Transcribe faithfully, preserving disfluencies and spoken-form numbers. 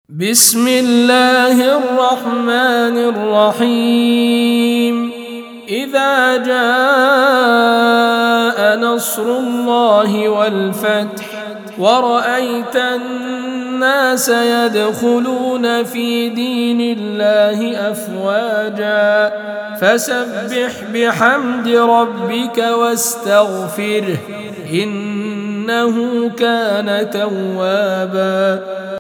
بسم الله الرحمن الرحيم إذا جاء نصر الله والفتح ورأيت الناس يدخلون في دين الله أفواجا فسبح بحمد ربك واستغفره إنه كان توابا.